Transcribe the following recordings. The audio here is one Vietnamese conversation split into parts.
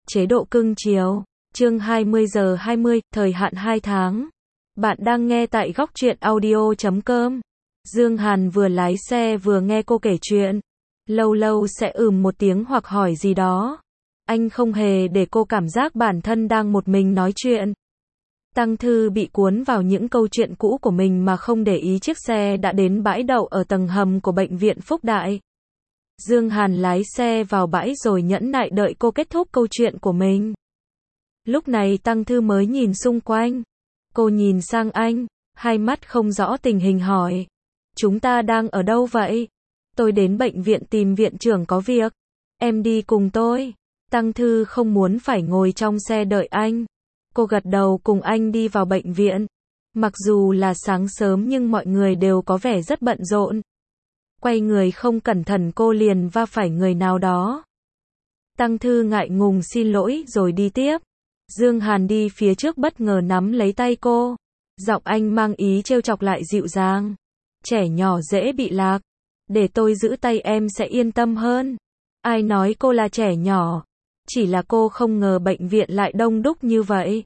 Chế độ cưng chiều. Chương 20 giờ 20, thời hạn 2 tháng. Bạn đang nghe tại góc truyện audio.com. Dương Hàn vừa lái xe vừa nghe cô kể chuyện. Lâu lâu sẽ một tiếng hoặc hỏi gì đó. Anh không hề để cô cảm giác bản thân đang một mình nói chuyện. Tăng Thư bị cuốn vào những câu chuyện cũ của mình mà không để ý chiếc xe đã đến bãi đậu ở tầng hầm của bệnh viện Phúc Đại. Dương Hàn lái xe vào bãi rồi nhẫn nại đợi cô kết thúc câu chuyện của mình. Lúc này Tăng Thư mới nhìn xung quanh. Cô nhìn sang anh, hai mắt không rõ tình hình hỏi. Chúng ta đang ở đâu vậy? Tôi đến bệnh viện tìm viện trưởng có việc. Em đi cùng tôi. Tăng Thư không muốn phải ngồi trong xe đợi anh. Cô gật đầu cùng anh đi vào bệnh viện. Mặc dù là sáng sớm nhưng mọi người đều có vẻ rất bận rộn. Quay người không cẩn thận cô liền va phải người nào đó. Tăng Thư ngại ngùng xin lỗi rồi đi tiếp. Dương Hàn đi phía trước bất ngờ nắm lấy tay cô. Giọng anh mang ý trêu chọc lại dịu dàng. Trẻ nhỏ dễ bị lạc. Để tôi giữ tay em sẽ yên tâm hơn. Ai nói cô là trẻ nhỏ? Chỉ là cô không ngờ bệnh viện lại đông đúc như vậy.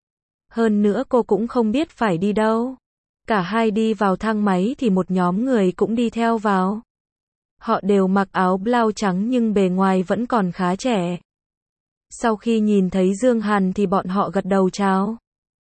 Hơn nữa cô cũng không biết phải đi đâu. Cả hai đi vào thang máy thì một nhóm người cũng đi theo vào. Họ đều mặc áo blau trắng nhưng bề ngoài vẫn còn khá trẻ. Sau khi nhìn thấy Dương Hàn thì bọn họ gật đầu chào.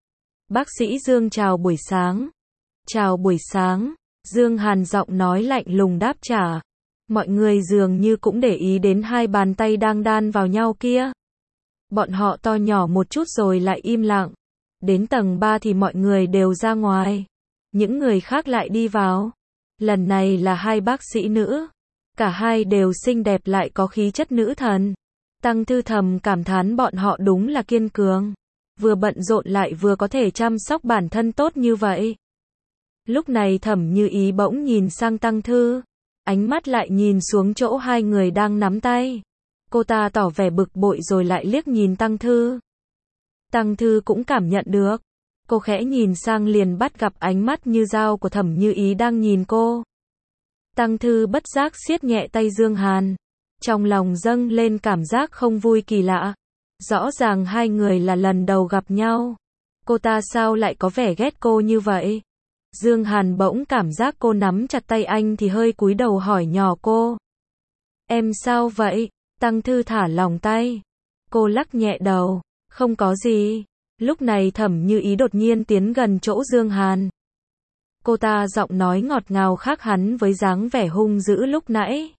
Bác sĩ Dương chào buổi sáng. Chào buổi sáng. Dương Hàn giọng nói lạnh lùng đáp trả. Mọi người dường như cũng để ý đến hai bàn tay đang đan vào nhau kia. Bọn họ to nhỏ một chút rồi lại im lặng. Đến tầng 3 thì mọi người đều ra ngoài. Những người khác lại đi vào. Lần này là hai bác sĩ nữ. Cả hai đều xinh đẹp lại có khí chất nữ thần. Tăng Thư thầm cảm thán bọn họ đúng là kiên cường. Vừa bận rộn lại vừa có thể chăm sóc bản thân tốt như vậy. Lúc này Thẩm Như Ý bỗng nhìn sang Tăng Thư. Ánh mắt lại nhìn xuống chỗ hai người đang nắm tay. Cô ta tỏ vẻ bực bội rồi lại liếc nhìn Tăng Thư. Tăng Thư cũng cảm nhận được. Cô khẽ nhìn sang liền bắt gặp ánh mắt như dao của Thẩm Như Ý đang nhìn cô. Tăng Thư bất giác siết nhẹ tay Dương Hàn. Trong lòng dâng lên cảm giác không vui kỳ lạ. Rõ ràng hai người là lần đầu gặp nhau. Cô ta sao lại có vẻ ghét cô như vậy? Dương Hàn bỗng cảm giác cô nắm chặt tay anh thì hơi cúi đầu hỏi nhỏ cô. Em sao vậy? Tăng Thư thả lỏng tay. Cô lắc nhẹ đầu. Không có gì. Lúc này Thẩm Như Ý đột nhiên tiến gần chỗ Dương Hàn. Cô ta giọng nói ngọt ngào khác hẳn với dáng vẻ hung dữ lúc nãy.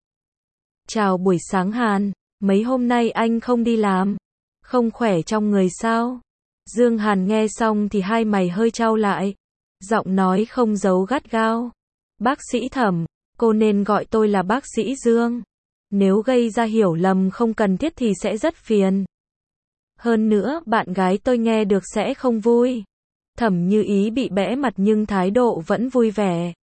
Chào buổi sáng Hàn, mấy hôm nay anh không đi làm. Không khỏe trong người sao? Dương Hàn nghe xong thì hai mày hơi chau lại. Giọng nói không giấu gắt gao. Bác sĩ Thẩm, cô nên gọi tôi là bác sĩ Dương. Nếu gây ra hiểu lầm không cần thiết thì sẽ rất phiền. Hơn nữa, bạn gái tôi nghe được sẽ không vui. Thẩm Như Ý bị bẽ mặt nhưng thái độ vẫn vui vẻ.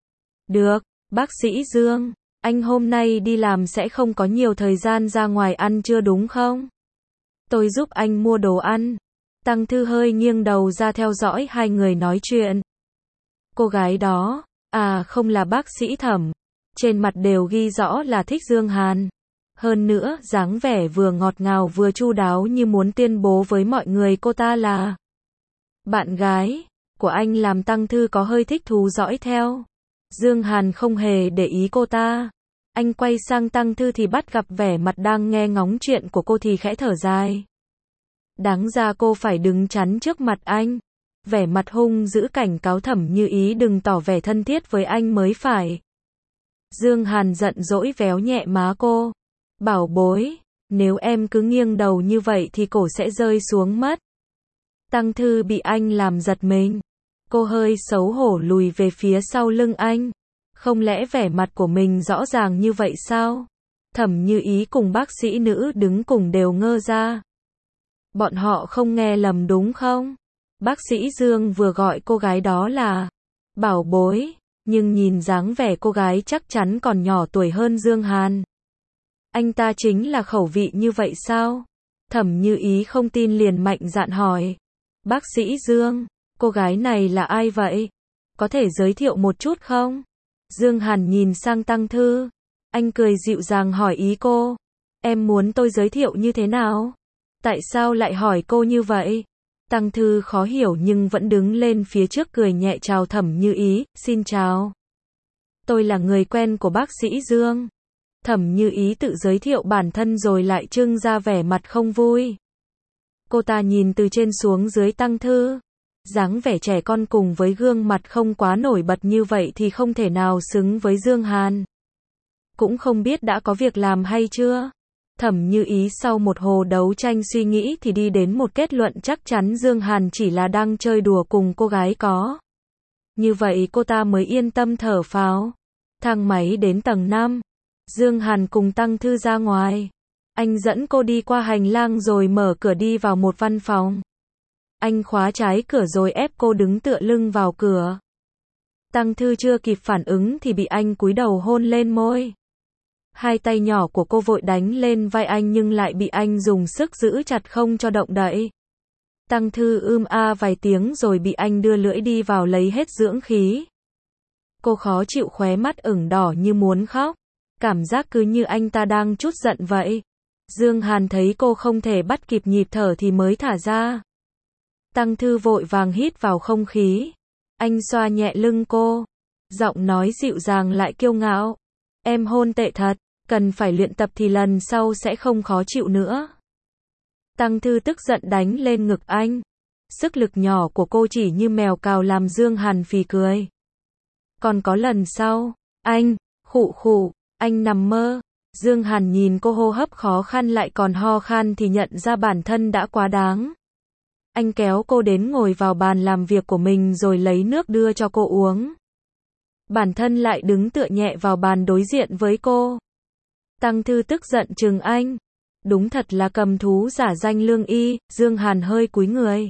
Được, bác sĩ Dương, anh hôm nay đi làm sẽ không có nhiều thời gian ra ngoài ăn trưa đúng không? Tôi giúp anh mua đồ ăn. Tăng Thư hơi nghiêng đầu ra theo dõi hai người nói chuyện. Cô gái đó, không là bác sĩ Thẩm. Trên mặt đều ghi rõ là thích Dương Hàn. Hơn nữa, dáng vẻ vừa ngọt ngào vừa chu đáo như muốn tuyên bố với mọi người cô ta là bạn gái của anh, làm Tăng Thư có hơi thích thú dõi theo. Dương Hàn không hề để ý cô ta. Anh quay sang Tăng Thư thì bắt gặp vẻ mặt đang nghe ngóng chuyện của cô thì khẽ thở dài. Đáng ra cô phải đứng chắn trước mặt anh. Vẻ mặt hung dữ cảnh cáo Thẩm Như Ý đừng tỏ vẻ thân thiết với anh mới phải. Dương Hàn giận dỗi véo nhẹ má cô. Bảo bối, nếu em cứ nghiêng đầu như vậy thì cổ sẽ rơi xuống mất. Tăng Thư bị anh làm giật mình. Cô hơi xấu hổ lùi về phía sau lưng anh. Không lẽ vẻ mặt của mình rõ ràng như vậy sao? Thẩm Như Ý cùng bác sĩ nữ đứng cùng đều ngơ ra. Bọn họ không nghe lầm đúng không? Bác sĩ Dương vừa gọi cô gái đó là bảo bối, nhưng nhìn dáng vẻ cô gái chắc chắn còn nhỏ tuổi hơn Dương Hàn. Anh ta chính là khẩu vị như vậy sao? Thẩm Như Ý không tin liền mạnh dạn hỏi. Bác sĩ Dương, cô gái này là ai vậy? Có thể giới thiệu một chút không? Dương Hàn nhìn sang Tăng Thư. Anh cười dịu dàng hỏi ý cô. Em muốn tôi giới thiệu như thế nào? Tại sao lại hỏi cô như vậy? Tăng Thư khó hiểu nhưng vẫn đứng lên phía trước cười nhẹ chào Thẩm Như Ý, xin chào. Tôi là người quen của bác sĩ Dương. Thẩm Như Ý tự giới thiệu bản thân rồi lại trưng ra vẻ mặt không vui. Cô ta nhìn từ trên xuống dưới Tăng Thư. Dáng vẻ trẻ con cùng với gương mặt không quá nổi bật như vậy thì không thể nào xứng với Dương Hàn. Cũng không biết đã có việc làm hay chưa? Thẩm Như Ý sau một hồi đấu tranh suy nghĩ thì đi đến một kết luận chắc chắn Dương Hàn chỉ là đang chơi đùa cùng cô gái có. Như vậy cô ta mới yên tâm thở phào. Thang máy đến tầng 5. Dương Hàn cùng Tăng Thư ra ngoài. Anh dẫn cô đi qua hành lang rồi mở cửa đi vào một văn phòng. Anh khóa trái cửa rồi ép cô đứng tựa lưng vào cửa. Tăng Thư chưa kịp phản ứng thì bị anh cúi đầu hôn lên môi. Hai tay nhỏ của cô vội đánh lên vai anh nhưng lại bị anh dùng sức giữ chặt không cho động đậy. Tăng Thư vài tiếng rồi bị anh đưa lưỡi đi vào lấy hết dưỡng khí. Cô khó chịu, khóe mắt ửng đỏ như muốn khóc. Cảm giác cứ như anh ta đang trút giận vậy. Dương Hàn thấy cô không thể bắt kịp nhịp thở thì mới thả ra. Tăng Thư vội vàng hít vào không khí. Anh xoa nhẹ lưng cô. Giọng nói dịu dàng lại kiêu ngạo. Em hôn tệ thật, cần phải luyện tập thì lần sau sẽ không khó chịu nữa. Tăng Thư tức giận đánh lên ngực anh. Sức lực nhỏ của cô chỉ như mèo cào làm Dương Hàn phì cười. Còn có lần sau, anh, khụ khụ, anh nằm mơ. Dương Hàn nhìn cô hô hấp khó khăn lại còn ho khan thì nhận ra bản thân đã quá đáng. Anh kéo cô đến ngồi vào bàn làm việc của mình rồi lấy nước đưa cho cô uống. Bản thân lại đứng tựa nhẹ vào bàn đối diện với cô. Tăng Thư tức giận trừng anh. Đúng thật là cầm thú giả danh lương y. Dương Hàn hơi cúi người.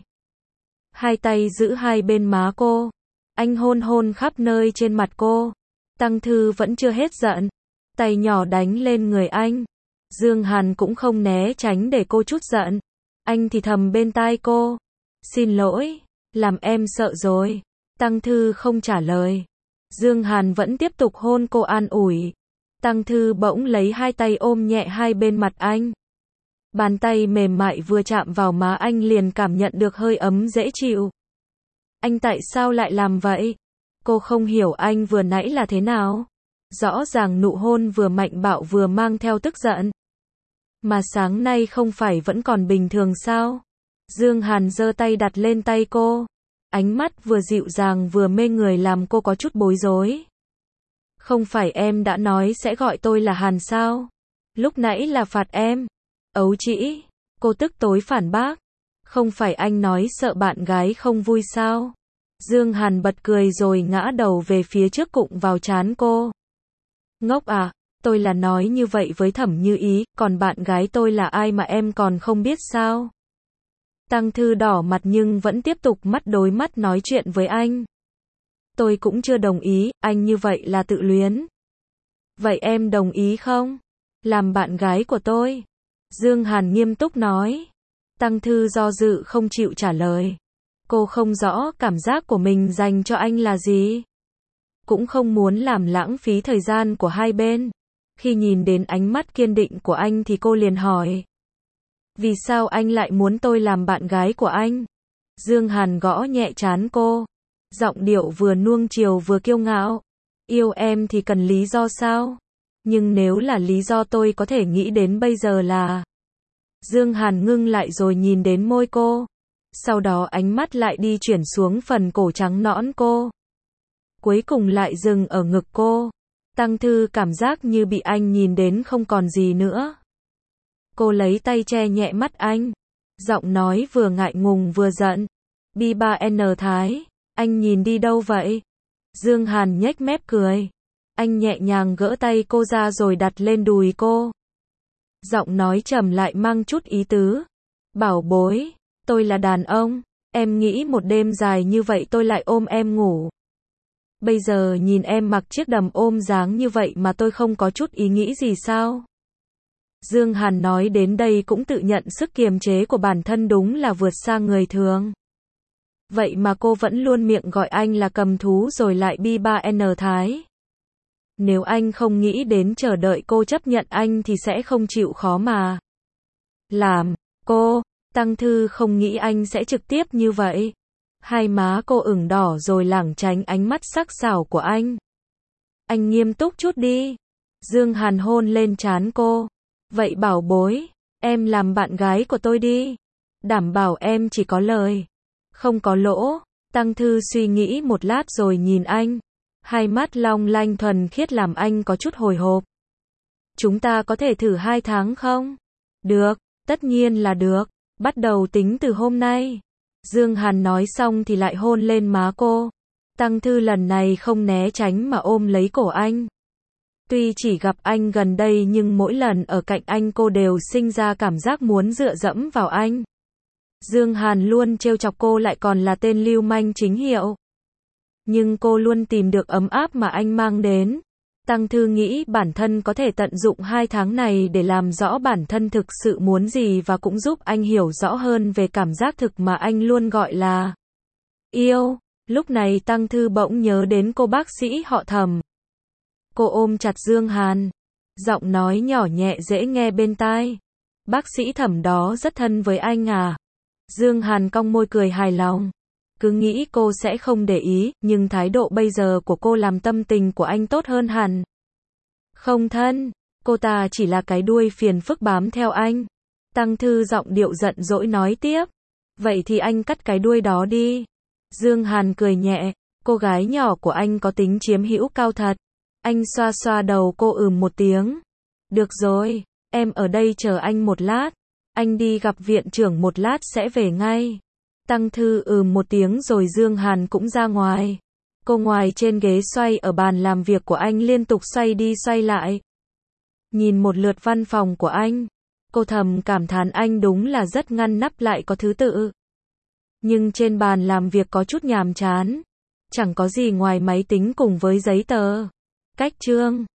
Hai tay giữ hai bên má cô. Anh hôn hôn khắp nơi trên mặt cô. Tăng Thư vẫn chưa hết giận. Tay nhỏ đánh lên người anh. Dương Hàn cũng không né tránh để cô chút giận. Anh thì thầm bên tai cô. Xin lỗi, làm em sợ rồi. Tăng Thư không trả lời. Dương Hàn vẫn tiếp tục hôn cô an ủi. Tăng Thư bỗng lấy hai tay ôm nhẹ hai bên mặt anh. Bàn tay mềm mại vừa chạm vào má anh liền cảm nhận được hơi ấm dễ chịu. Anh tại sao lại làm vậy? Cô không hiểu anh vừa nãy là thế nào. Rõ ràng nụ hôn vừa mạnh bạo vừa mang theo tức giận. Mà sáng nay không phải vẫn còn bình thường sao? Dương Hàn giơ tay đặt lên tay cô. Ánh mắt vừa dịu dàng vừa mê người làm cô có chút bối rối. Không phải em đã nói sẽ gọi tôi là Hàn sao? Lúc nãy là phạt em. Ấu trĩ. Cô tức tối phản bác. Không phải anh nói sợ bạn gái không vui sao? Dương Hàn bật cười rồi ngã đầu về phía trước cụng vào trán cô. Ngốc à, tôi là nói như vậy với Thẩm Như Ý, còn bạn gái tôi là ai mà em còn không biết sao? Tăng Thư đỏ mặt nhưng vẫn tiếp tục mắt đối mắt nói chuyện với anh. Tôi cũng chưa đồng ý, anh như vậy là tự luyến. Vậy em đồng ý không? Làm bạn gái của tôi. Dương Hàn nghiêm túc nói. Tăng Thư do dự không chịu trả lời. Cô không rõ cảm giác của mình dành cho anh là gì. Cũng không muốn làm lãng phí thời gian của hai bên. Khi nhìn đến ánh mắt kiên định của anh thì cô liền hỏi. Vì sao anh lại muốn tôi làm bạn gái của anh? Dương Hàn gõ nhẹ trán cô. Giọng điệu vừa nuông chiều vừa kiêu ngạo. Yêu em thì cần lý do sao? Nhưng nếu là lý do tôi có thể nghĩ đến bây giờ là... Dương Hàn ngưng lại rồi nhìn đến môi cô. Sau đó ánh mắt lại đi chuyển xuống phần cổ trắng nõn cô. Cuối cùng lại dừng ở ngực cô. Tăng Thư cảm giác như bị anh nhìn đến không còn gì nữa. Cô lấy tay che nhẹ mắt anh. Giọng nói vừa ngại ngùng vừa giận. B3N Thái, anh nhìn đi đâu vậy? Dương Hàn nhếch mép cười. Anh nhẹ nhàng gỡ tay cô ra rồi đặt lên đùi cô. Giọng nói trầm lại mang chút ý tứ. Bảo bối, tôi là đàn ông. Em nghĩ một đêm dài như vậy tôi lại ôm em ngủ. Bây giờ nhìn em mặc chiếc đầm ôm dáng như vậy mà tôi không có chút ý nghĩ gì sao? Dương Hàn nói đến đây cũng tự nhận sức kiềm chế của bản thân đúng là vượt xa người thường. Vậy mà cô vẫn luôn miệng gọi anh là cầm thú rồi lại B3N Thái. Nếu anh không nghĩ đến chờ đợi cô chấp nhận anh thì sẽ không chịu khó mà làm. Cô, Tăng Thư không nghĩ anh sẽ trực tiếp như vậy. Hai má cô ửng đỏ rồi lảng tránh ánh mắt sắc sảo của anh. Anh nghiêm túc chút đi. Dương Hàn hôn lên trán cô. Vậy bảo bối, em làm bạn gái của tôi đi. Đảm bảo em chỉ có lời, không có lỗ. Tăng Thư suy nghĩ một lát rồi nhìn anh. Hai mắt long lanh thuần khiết làm anh có chút hồi hộp. Chúng ta có thể thử 2 tháng không? Được, tất nhiên là được. Bắt đầu tính từ hôm nay. Dương Hàn nói xong thì lại hôn lên má cô. Tăng Thư lần này không né tránh mà ôm lấy cổ anh. Tuy chỉ gặp anh gần đây nhưng mỗi lần ở cạnh anh cô đều sinh ra cảm giác muốn dựa dẫm vào anh. Dương Hàn luôn trêu chọc cô lại còn là tên lưu manh chính hiệu. Nhưng cô luôn tìm được ấm áp mà anh mang đến. Tăng Thư nghĩ bản thân có thể tận dụng 2 tháng này để làm rõ bản thân thực sự muốn gì và cũng giúp anh hiểu rõ hơn về cảm giác thực mà anh luôn gọi là yêu. Lúc này Tăng Thư bỗng nhớ đến cô bác sĩ họ Thẩm. Cô ôm chặt Dương Hàn, giọng nói nhỏ nhẹ dễ nghe bên tai. Bác sĩ Thẩm đó rất thân với anh à? Dương Hàn cong môi cười hài lòng. Cứ nghĩ cô sẽ không để ý, nhưng thái độ bây giờ của cô làm tâm tình của anh tốt hơn hẳn. Không thân, cô ta chỉ là cái đuôi phiền phức bám theo anh. Tăng Thư giọng điệu giận dỗi nói tiếp. Vậy thì anh cắt cái đuôi đó đi. Dương Hàn cười nhẹ, cô gái nhỏ của anh có tính chiếm hữu cao thật. Anh xoa xoa đầu cô một tiếng. Được rồi, em ở đây chờ anh một lát. Anh đi gặp viện trưởng một lát sẽ về ngay. Tăng Thư một tiếng rồi Dương Hàn cũng ra ngoài. Cô ngồi trên ghế xoay ở bàn làm việc của anh liên tục xoay đi xoay lại. Nhìn một lượt văn phòng của anh, cô thầm cảm thán anh đúng là rất ngăn nắp lại có thứ tự. Nhưng trên bàn làm việc có chút nhàm chán. Chẳng có gì ngoài máy tính cùng với giấy tờ. Cách chương